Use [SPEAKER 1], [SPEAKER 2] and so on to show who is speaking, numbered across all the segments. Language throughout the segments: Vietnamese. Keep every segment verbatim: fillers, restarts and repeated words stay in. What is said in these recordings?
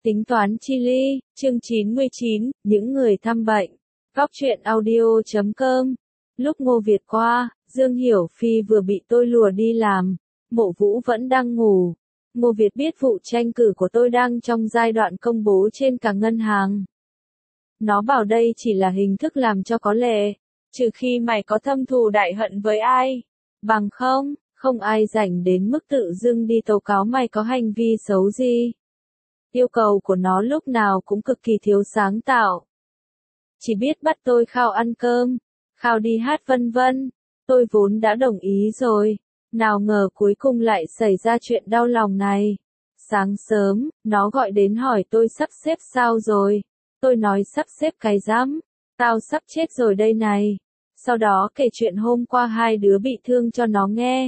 [SPEAKER 1] Tính toán chi ly, chương chín mươi chín, những người thăm bệnh. Góc truyện audio chấm com. Lúc Ngô Việt qua, Dương Hiểu Phi vừa bị tôi lùa đi làm. Mộ Vũ vẫn đang ngủ. Ngô Việt biết vụ tranh cử của tôi đang trong giai đoạn công bố trên cả ngân hàng. Nó bảo đây chỉ là hình thức làm cho có lệ. Trừ khi mày có thâm thù đại hận với ai. Bằng không, không ai rảnh đến mức tự dưng đi tố cáo mày có hành vi xấu gì. Yêu cầu của nó lúc nào cũng cực kỳ thiếu sáng tạo. Chỉ biết bắt tôi khao ăn cơm, khao đi hát vân vân. Tôi vốn đã đồng ý rồi. Nào ngờ cuối cùng lại xảy ra chuyện đau lòng này. Sáng sớm, nó gọi đến hỏi tôi sắp xếp sao rồi. Tôi nói sắp xếp cái rắm. Tao sắp chết rồi đây này. Sau đó kể chuyện hôm qua hai đứa bị thương cho nó nghe.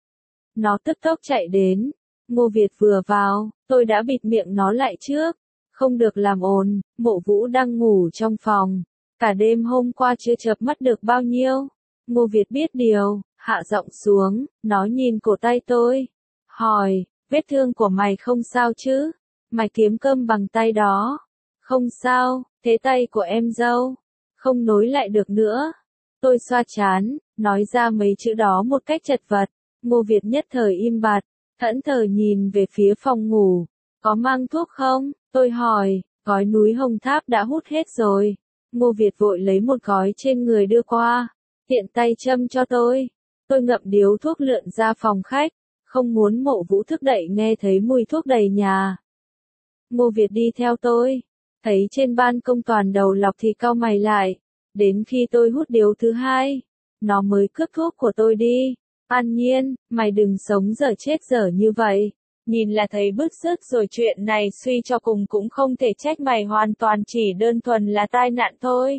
[SPEAKER 1] Nó tức tốc chạy đến. Ngô Việt vừa vào, tôi đã bịt miệng nó lại trước. Không được làm ồn, Mộ Vũ đang ngủ trong phòng. Cả đêm hôm qua chưa chợp mắt được bao nhiêu. Ngô Việt biết điều, hạ giọng xuống, nó nhìn cổ tay tôi. Hỏi, vết thương của mày không sao chứ? Mày kiếm cơm bằng tay đó. Không sao, thế tay của em dâu. Không nối lại được nữa. Tôi xoa trán, nói ra mấy chữ đó một cách chật vật. Ngô Việt nhất thời im bặt. Thẫn thờ nhìn về phía phòng ngủ. Có mang thuốc không? Tôi hỏi, gói núi hồng tháp đã hút hết rồi. Ngô Việt vội lấy một gói trên người đưa qua. Tiện tay châm cho tôi. Tôi ngậm điếu thuốc lượn ra phòng khách. Không muốn Mộ Vũ thức dậy nghe thấy mùi thuốc đầy nhà. Ngô Việt đi theo tôi. Thấy trên ban công toàn đầu lọc thì cau mày lại. Đến khi tôi hút điếu thứ hai, nó mới cướp thuốc của tôi đi. An Nhiên, mày đừng sống dở chết dở như vậy. Nhìn là thấy bứt rứt rồi, chuyện này suy cho cùng cũng không thể trách mày, hoàn toàn chỉ đơn thuần là tai nạn thôi.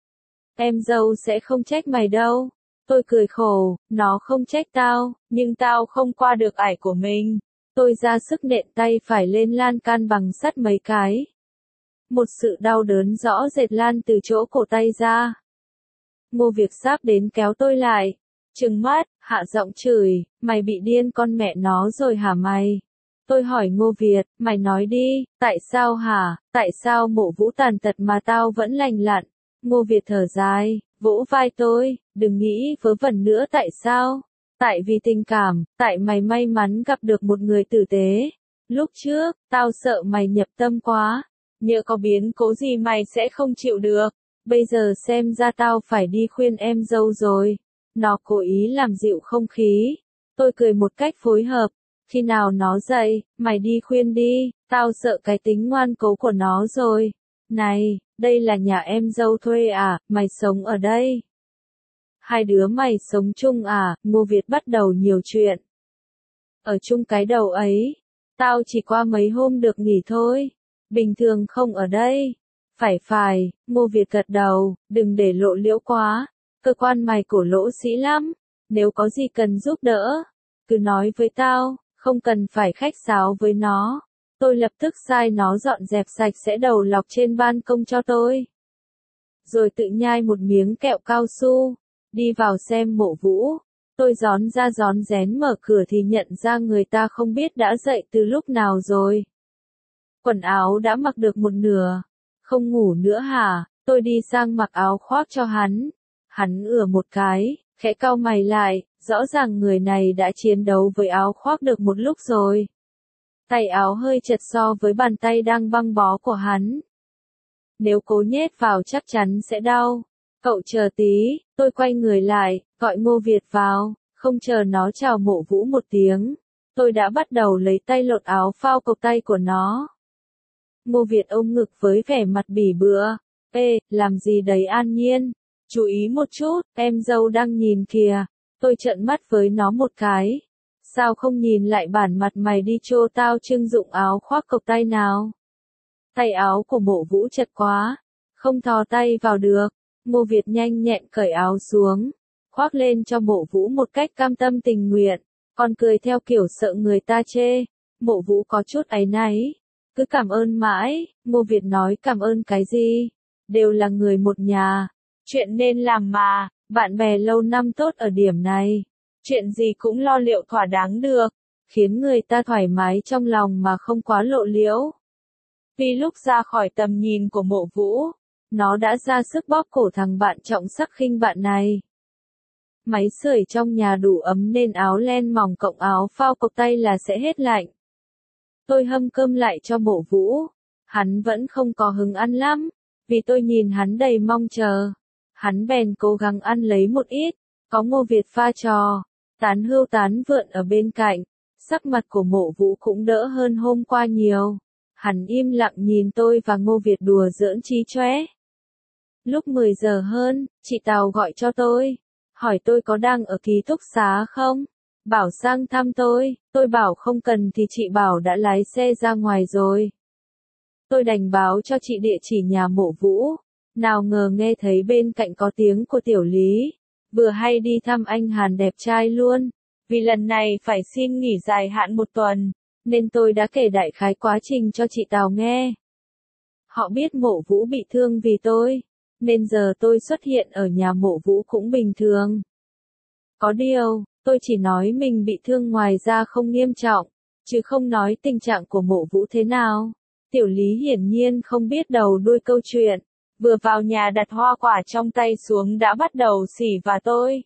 [SPEAKER 1] Em dâu sẽ không trách mày đâu. Tôi cười khổ, nó không trách tao, nhưng tao không qua được ải của mình. Tôi ra sức nện tay phải lên lan can bằng sắt mấy cái. Một sự đau đớn rõ rệt lan từ chỗ cổ tay ra. Ngô Việt sắp đến kéo tôi lại. Trừng mắt, hạ giọng chửi, mày bị điên con mẹ nó rồi hả mày? Tôi hỏi Ngô Việt, mày nói đi, tại sao hả, tại sao Mộ Vũ tàn tật mà tao vẫn lành lặn? Ngô Việt thở dài, vỗ vai tôi, đừng nghĩ vớ vẩn nữa. Tại sao? Tại vì tình cảm, tại mày may mắn gặp được một người tử tế. Lúc trước, tao sợ mày nhập tâm quá, nhỡ có biến cố gì mày sẽ không chịu được. Bây giờ xem ra tao phải đi khuyên em dâu rồi. Nó cố ý làm dịu không khí. Tôi cười một cách phối hợp. Khi nào nó dậy, mày đi khuyên đi, tao sợ cái tính ngoan cố của nó rồi. Này, đây là nhà em dâu thuê à, mày sống ở đây. Hai đứa mày sống chung à? Ngô Việt bắt đầu nhiều chuyện. Ở chung cái đầu ấy, tao chỉ qua mấy hôm được nghỉ thôi. Bình thường không ở đây. Phải phải, Ngô Việt gật đầu, đừng để lộ liễu quá. Cơ quan mày cổ lỗ sĩ lắm. Nếu có gì cần giúp đỡ, cứ nói với tao, không cần phải khách sáo với nó. Tôi lập tức sai nó dọn dẹp sạch sẽ đầu lọc trên ban công cho tôi. Rồi tự nhai một miếng kẹo cao su. Đi vào xem Mộ Vũ. Tôi rón ra rón rén mở cửa thì nhận ra người ta không biết đã dậy từ lúc nào rồi. Quần áo đã mặc được một nửa. Không ngủ nữa hả? Tôi đi sang mặc áo khoác cho hắn. Hắn ửa một cái, khẽ cau mày lại, rõ ràng người này đã chiến đấu với áo khoác được một lúc rồi. Tay áo hơi chật so với bàn tay đang băng bó của hắn. Nếu cố nhét vào chắc chắn sẽ đau. Cậu chờ tí, tôi quay người lại, gọi Ngô Việt vào, không chờ nó chào Mộ Vũ một tiếng. Tôi đã bắt đầu lấy tay lột áo phao cộc tay của nó. Ngô Việt ôm ngực với vẻ mặt bỉ bựa. Ê, làm gì đấy An Nhiên? Chú ý một chút, em dâu đang nhìn kìa. Tôi trợn mắt với nó một cái. Sao không nhìn lại bản mặt mày đi chô tao trưng dụng áo khoác cộc tay nào? Tay áo của Mộ Vũ chật quá, không thò tay vào được. Ngô Việt nhanh nhẹn cởi áo xuống, khoác lên cho Mộ Vũ một cách cam tâm tình nguyện, còn cười theo kiểu sợ người ta chê. Mộ Vũ có chút áy náy, cứ cảm ơn mãi. Ngô Việt nói cảm ơn cái gì? Đều là người một nhà. Chuyện nên làm mà, bạn bè lâu năm tốt ở điểm này. Chuyện gì cũng lo liệu thỏa đáng được, khiến người ta thoải mái trong lòng mà không quá lộ liễu. Vì lúc ra khỏi tầm nhìn của Mộ Vũ, nó đã ra sức bóp cổ thằng bạn trọng sắc khinh bạn này. Máy sưởi trong nhà đủ ấm nên áo len mỏng cộng áo phao cộc tay là sẽ hết lạnh. Tôi hâm cơm lại cho Mộ Vũ. Hắn vẫn không có hứng ăn lắm, vì tôi nhìn hắn đầy mong chờ. Hắn bèn cố gắng ăn lấy một ít, có Ngô Việt pha trò, tán hưu tán vượn ở bên cạnh. Sắc mặt của Mộ Vũ cũng đỡ hơn hôm qua nhiều. Hắn im lặng nhìn tôi và Ngô Việt đùa giỡn chí chóe. Lúc mười giờ hơn, chị Tào gọi cho tôi, hỏi tôi có đang ở ký túc xá không? Bảo sang thăm tôi, tôi bảo không cần thì chị bảo đã lái xe ra ngoài rồi. Tôi đành báo cho chị địa chỉ nhà Mộ Vũ, nào ngờ nghe thấy bên cạnh có tiếng của Tiểu Lý, vừa hay đi thăm anh Hàn đẹp trai luôn, vì lần này phải xin nghỉ dài hạn một tuần, nên tôi đã kể đại khái quá trình cho chị Tào nghe. Họ biết Mộ Vũ bị thương vì tôi, nên giờ tôi xuất hiện ở nhà Mộ Vũ cũng bình thường. Có điều, tôi chỉ nói mình bị thương ngoài ra không nghiêm trọng, chứ không nói tình trạng của Mộ Vũ thế nào. Tiểu Lý hiển nhiên không biết đầu đuôi câu chuyện, vừa vào nhà đặt hoa quả trong tay xuống đã bắt đầu xỉ vả tôi.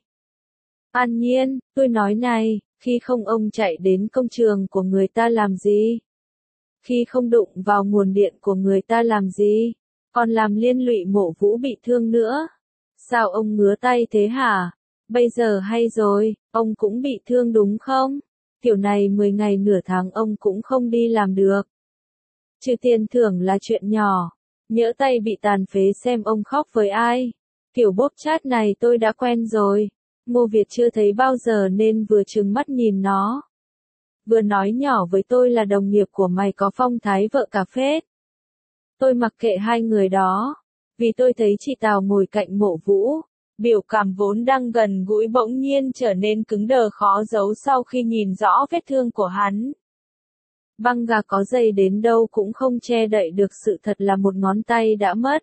[SPEAKER 1] An Nhiên, tôi nói này, khi không ông chạy đến công trường của người ta làm gì? Khi không đụng vào nguồn điện của người ta làm gì? Còn làm liên lụy Mộ Vũ bị thương nữa. Sao ông ngứa tay thế hả? Bây giờ hay rồi, ông cũng bị thương đúng không? Kiểu này mười ngày nửa tháng ông cũng không đi làm được. Trừ tiền thưởng là chuyện nhỏ. Nhỡ tay bị tàn phế xem ông khóc với ai. Kiểu bốp chát này tôi đã quen rồi. Ngô Việt chưa thấy bao giờ nên vừa trừng mắt nhìn nó. Vừa nói nhỏ với tôi là đồng nghiệp của mày có phong thái vợ cả phết. Tôi mặc kệ hai người đó. Vì tôi thấy chị Tào ngồi cạnh Mộ Vũ. Biểu cảm vốn đang gần gũi bỗng nhiên trở nên cứng đờ khó giấu sau khi nhìn rõ vết thương của hắn. Băng gạc có dày đến đâu cũng không che đậy được sự thật là một ngón tay đã mất.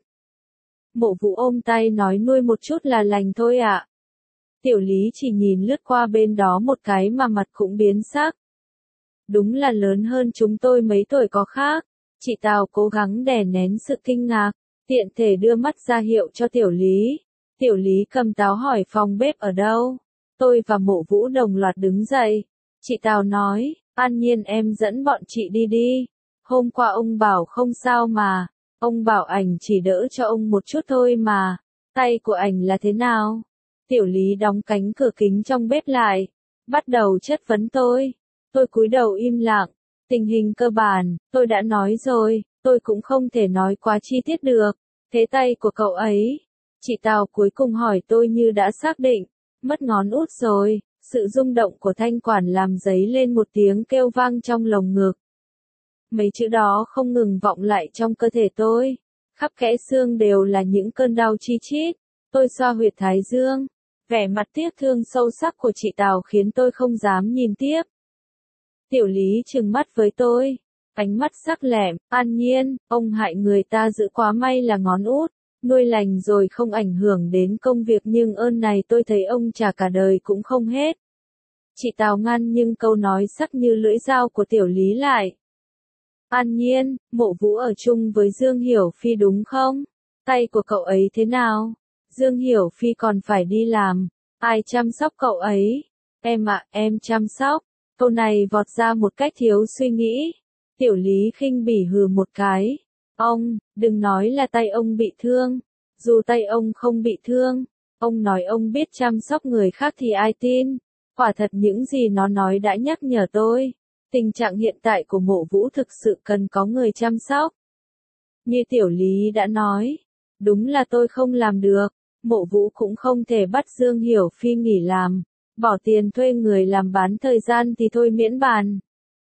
[SPEAKER 1] Mộ Vũ ôm tay nói nuôi một chút là lành thôi ạ. Tiểu Lý chỉ nhìn lướt qua bên đó một cái mà mặt cũng biến sắc. Đúng là lớn hơn chúng tôi mấy tuổi có khác. Chị Tào cố gắng đè nén sự kinh ngạc, tiện thể đưa mắt ra hiệu cho Tiểu Lý. Tiểu Lý cầm táo hỏi phòng bếp ở đâu. Tôi và Mộ Vũ đồng loạt đứng dậy. Chị Tào nói, An Nhiên em dẫn bọn chị đi đi. Hôm qua ông bảo không sao mà. Ông bảo ảnh chỉ đỡ cho ông một chút thôi mà. Tay của ảnh là thế nào? Tiểu Lý đóng cánh cửa kính trong bếp lại. Bắt đầu chất vấn tôi. Tôi cúi đầu im lặng. Tình hình cơ bản, tôi đã nói rồi. Tôi cũng không thể nói quá chi tiết được. Thế tay của cậu ấy. Chị Tào cuối cùng hỏi tôi như đã xác định. Mất ngón út rồi. Sự rung động của thanh quản làm dấy lên một tiếng kêu vang trong lồng ngực. Mấy chữ đó không ngừng vọng lại trong cơ thể tôi. Khắp kẽ xương đều là những cơn đau chi chít. Tôi xoa huyệt thái dương. Vẻ mặt tiếc thương sâu sắc của chị Tào khiến tôi không dám nhìn tiếp. Tiểu Lý trừng mắt với tôi. Ánh mắt sắc lẻm, An Nhiên, ông hại người ta giữ quá may là ngón út. Nuôi lành rồi không ảnh hưởng đến công việc nhưng ơn này tôi thấy ông trả cả đời cũng không hết. Chị Tào ngăn nhưng câu nói sắc như lưỡi dao của Tiểu Lý lại. An Nhiên, Mộ Vũ ở chung với Dương Hiểu Phi đúng không? Tay của cậu ấy thế nào? Dương Hiểu Phi còn phải đi làm. Ai chăm sóc cậu ấy? Em ạ, em chăm sóc. Câu này vọt ra một cách thiếu suy nghĩ. Tiểu Lý khinh bỉ hừ một cái. Ông, đừng nói là tay ông bị thương. Dù tay ông không bị thương, ông nói ông biết chăm sóc người khác thì ai tin. Quả thật những gì nó nói đã nhắc nhở tôi. Tình trạng hiện tại của Mộ Vũ thực sự cần có người chăm sóc. Như Tiểu Lý đã nói, đúng là tôi không làm được. Mộ Vũ cũng không thể bắt Dương Hiểu Phi nghỉ làm. Bỏ tiền thuê người làm bán thời gian thì thôi miễn bàn.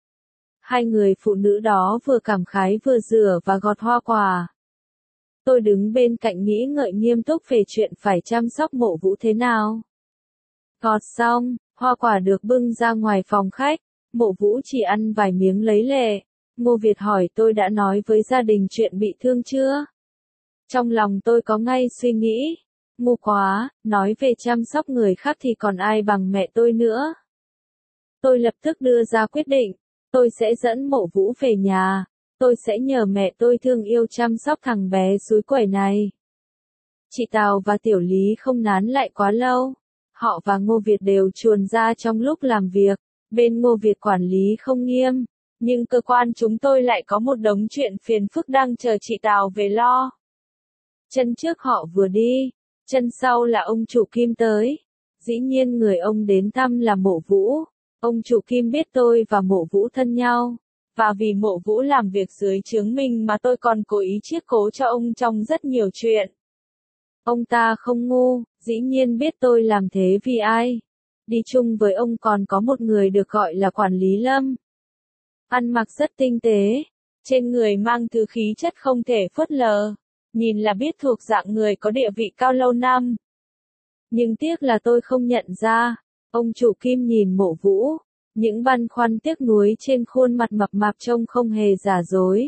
[SPEAKER 1] Hai người phụ nữ đó vừa cảm khái vừa rửa và gọt hoa quả. Tôi đứng bên cạnh nghĩ ngợi nghiêm túc về chuyện phải chăm sóc Mộ Vũ thế nào. Gọt xong, hoa quả được bưng ra ngoài phòng khách. Mộ Vũ chỉ ăn vài miếng lấy lệ. Ngô Việt hỏi tôi đã nói với gia đình chuyện bị thương chưa? Trong lòng tôi có ngay suy nghĩ. Ngu quá, nói về chăm sóc người khác thì còn ai bằng mẹ tôi nữa. Tôi lập tức đưa ra quyết định. Tôi sẽ dẫn Mộ Vũ về nhà. tôi sẽ nhờ mẹ tôi thương yêu chăm sóc thằng bé suối quẩy này. Chị Tào và Tiểu Lý không nán lại quá lâu. Họ và Ngô Việt đều chuồn ra trong lúc làm việc. Bên Ngô Việt quản lý không nghiêm, nhưng cơ quan chúng tôi lại có một đống chuyện phiền phức đang chờ chị Tào về lo. Chân trước họ vừa đi, chân sau là ông chủ Kim tới. Dĩ nhiên người ông đến thăm là Mộ Vũ. Ông chủ Kim biết tôi và Mộ Vũ thân nhau. Và vì Mộ Vũ làm việc dưới trướng mình mà tôi còn cố ý chiết cố cho ông trong rất nhiều chuyện. Ông ta không ngu, dĩ nhiên biết tôi làm thế vì ai. Đi chung với ông còn có một người được gọi là quản lý Lâm. Ăn mặc rất tinh tế, trên người mang thứ khí chất không thể phớt lờ, nhìn là biết thuộc dạng người có địa vị cao lâu năm. Nhưng tiếc là tôi không nhận ra, ông chủ Kim nhìn Mộ Vũ, những băn khoăn tiếc nuối trên khuôn mặt mập mạp trông không hề giả dối.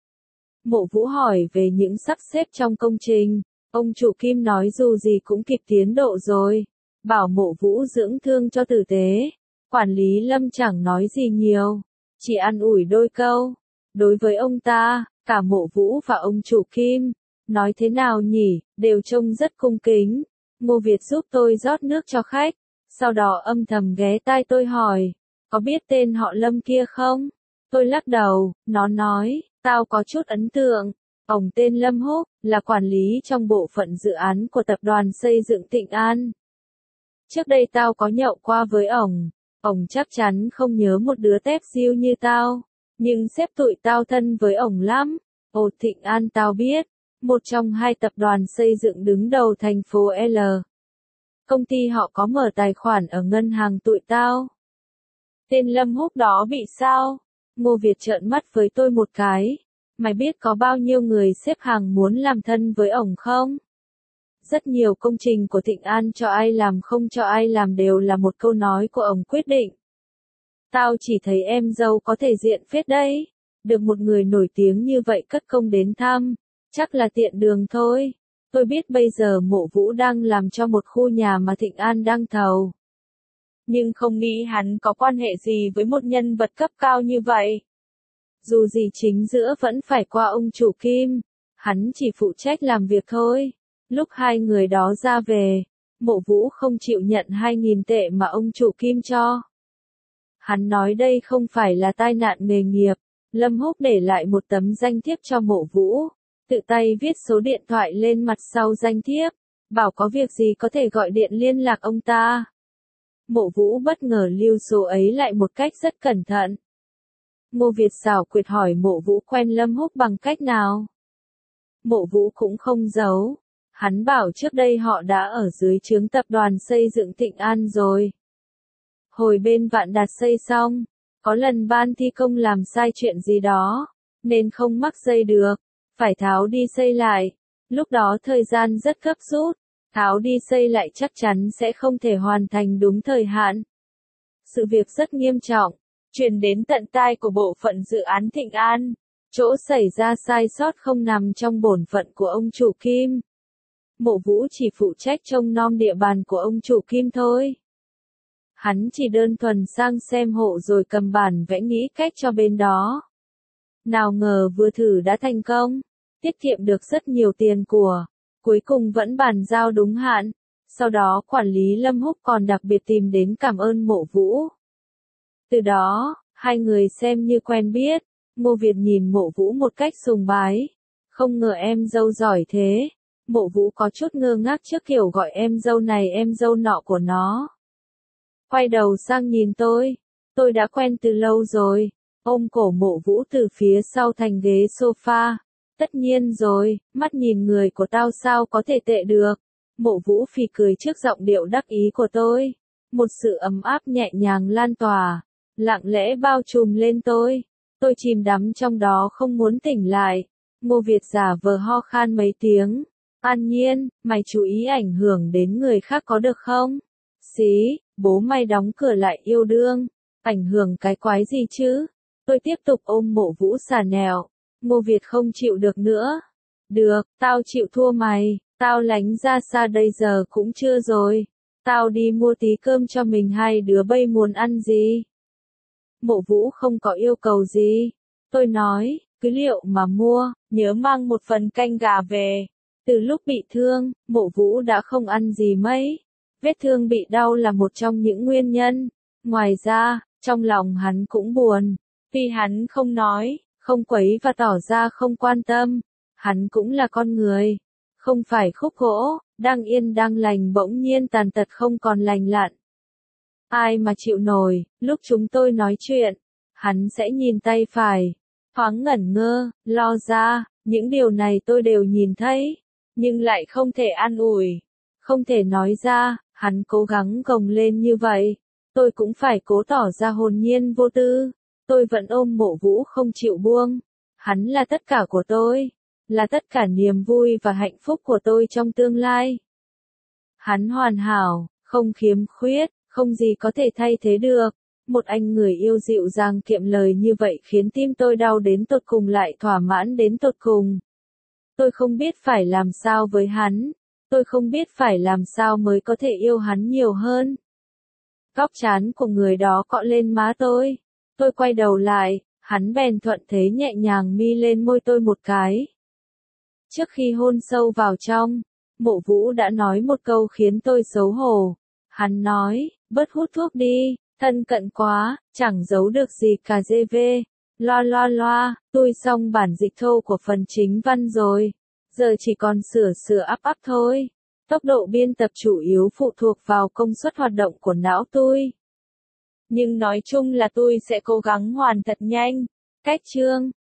[SPEAKER 1] Mộ Vũ hỏi về những sắp xếp trong công trình, ông chủ Kim nói dù gì cũng kịp tiến độ rồi, bảo Mộ Vũ dưỡng thương cho tử tế. Quản lý Lâm chẳng nói gì nhiều, chỉ an ủi đôi câu. Đối với ông ta, cả Mộ Vũ và ông chủ Kim, nói thế nào nhỉ, đều trông rất cung kính. Ngô Việt giúp tôi rót nước cho khách, sau đó âm thầm ghé tai tôi hỏi, có biết tên họ Lâm kia không? Tôi lắc đầu, nó nói, tao có chút ấn tượng. Ông tên Lâm Húc, là quản lý trong bộ phận dự án của tập đoàn xây dựng Thịnh An. Trước đây tao có nhậu qua với ổng, ổng chắc chắn không nhớ một đứa tép diêu như tao, nhưng xếp tụi tao thân với ổng lắm. Ồ, Thịnh An tao biết, một trong hai tập đoàn xây dựng đứng đầu thành phố L. Công ty họ có mở tài khoản ở ngân hàng tụi tao. Tên Lâm Húc đó bị sao? Ngô Việt trợn mắt với tôi một cái. Mày biết có bao nhiêu người xếp hàng muốn làm thân với ổng không? Rất nhiều công trình của Thịnh An cho ai làm không cho ai làm đều là một câu nói của ổng quyết định. Tao chỉ thấy em dâu có thể diện phết đấy. Được một người nổi tiếng như vậy cất công đến thăm, chắc là tiện đường thôi. Tôi biết bây giờ Mộ Vũ đang làm cho một khu nhà mà Thịnh An đang thầu. Nhưng không nghĩ hắn có quan hệ gì với một nhân vật cấp cao như vậy. Dù gì chính giữa vẫn phải qua ông chủ Kim, hắn chỉ phụ trách làm việc thôi. Lúc hai người đó ra về, Mộ Vũ không chịu nhận hai nghìn tệ mà ông chủ Kim cho. Hắn nói đây không phải là tai nạn nghề nghiệp. Lâm Húc để lại một tấm danh thiếp cho Mộ Vũ, tự tay viết số điện thoại lên mặt sau danh thiếp, bảo có việc gì có thể gọi điện liên lạc ông ta. Mộ Vũ bất ngờ lưu số ấy lại một cách rất cẩn thận. Ngô Việt xảo quyệt hỏi Mộ Vũ quen Lâm Húc bằng cách nào. Mộ Vũ cũng không giấu, hắn bảo trước đây họ đã ở dưới trướng tập đoàn xây dựng Thịnh An rồi. Hồi bên Vạn Đạt xây xong, có lần ban thi công làm sai chuyện gì đó, nên không mắc dây được, phải tháo đi xây lại. Lúc đó thời gian rất gấp rút, tháo đi xây lại chắc chắn sẽ không thể hoàn thành đúng thời hạn. Sự việc rất nghiêm trọng, truyền đến tận tai của bộ phận dự án Thịnh An. Chỗ xảy ra sai sót không nằm trong bổn phận của ông chủ Kim. Mộ Vũ chỉ phụ trách trông nom địa bàn của ông chủ Kim thôi. Hắn chỉ đơn thuần sang xem hộ rồi cầm bản vẽ nghĩ cách cho bên đó. Nào ngờ vừa thử đã thành công, tiết kiệm được rất nhiều tiền của, cuối cùng vẫn bàn giao đúng hạn. Sau đó quản lý Lâm Húc còn đặc biệt tìm đến cảm ơn Mộ Vũ. Từ đó, hai người xem như quen biết. Ngô Việt nhìn Mộ Vũ một cách sùng bái. Không ngờ em dâu giỏi thế. Mộ Vũ có chút ngơ ngác trước kiểu gọi em dâu này em dâu nọ của nó. Quay đầu sang nhìn tôi. Tôi đã quen từ lâu rồi. Ôm cổ Mộ Vũ từ phía sau thành ghế sofa. Tất nhiên rồi, mắt nhìn người của tao sao có thể tệ được. Mộ Vũ phì cười trước giọng điệu đắc ý của tôi. Một sự ấm áp nhẹ nhàng lan tỏa, lặng lẽ bao trùm lên tôi. Tôi chìm đắm trong đó không muốn tỉnh lại. Ngô Việt giả vờ ho khan mấy tiếng. An Nhiên, mày chú ý ảnh hưởng đến người khác có được không? Xí, bố mày đóng cửa lại yêu đương. Ảnh hưởng cái quái gì chứ? Tôi tiếp tục ôm Mộ Vũ xà nẹo. Ngô Việt không chịu được nữa. Được, tao chịu thua mày. Tao lánh ra xa đây giờ cũng chưa rồi. Tao đi mua tí cơm cho mình, hai đứa bây muốn ăn gì? Mộ Vũ không có yêu cầu gì. Tôi nói, cứ liệu mà mua, nhớ mang một phần canh gà về. Từ lúc bị thương, Mộ Vũ đã không ăn gì mấy. Vết thương bị đau là một trong những nguyên nhân. Ngoài ra, trong lòng hắn cũng buồn. Vì hắn không nói, không quấy và tỏ ra không quan tâm. Hắn cũng là con người. Không phải khúc gỗ, đang yên đang lành bỗng nhiên tàn tật không còn lành lặn. Ai mà chịu nổi, lúc chúng tôi nói chuyện, hắn sẽ nhìn tay phải. Thoáng ngẩn ngơ, lo ra, những điều này tôi đều nhìn thấy. Nhưng lại không thể an ủi. Không thể nói ra, hắn cố gắng gồng lên như vậy. Tôi cũng phải cố tỏ ra hồn nhiên vô tư. Tôi vẫn ôm Mộ Vũ không chịu buông. Hắn là tất cả của tôi. Là tất cả niềm vui và hạnh phúc của tôi trong tương lai. Hắn hoàn hảo, không khiếm khuyết, không gì có thể thay thế được. Một anh người yêu dịu dàng kiệm lời như vậy khiến tim tôi đau đến tột cùng lại thỏa mãn đến tột cùng. Tôi không biết phải làm sao với hắn. Tôi không biết phải làm sao mới có thể yêu hắn nhiều hơn. Góc trán của người đó cọ lên má tôi. Tôi quay đầu lại, hắn bèn thuận thế nhẹ nhàng mi lên môi tôi một cái. Trước khi hôn sâu vào trong, Mộ Vũ đã nói một câu khiến tôi xấu hổ. Hắn nói, bớt hút thuốc đi, thân cận quá, chẳng giấu được gì cả giê vê. Loa loa loa, tôi xong bản dịch thô của phần chính văn rồi. Giờ chỉ còn sửa sửa ắp ắp thôi. Tốc độ biên tập chủ yếu phụ thuộc vào công suất hoạt động của não tôi. Nhưng nói chung là tôi sẽ cố gắng hoàn thật nhanh. Cách chương